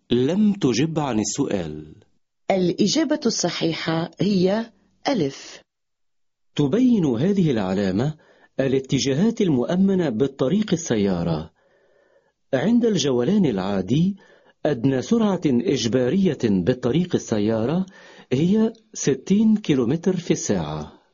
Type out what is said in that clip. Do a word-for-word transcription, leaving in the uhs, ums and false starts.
لم تجب عن السؤال. الإجابة الصحيحة هي ألف. تبين هذه العلامة الاتجاهات المؤمنة بالطريق السيارة. عند الجولان العادي أدنى سرعة إجبارية بالطريق السيارة هي ستين كيلومتر في الساعة.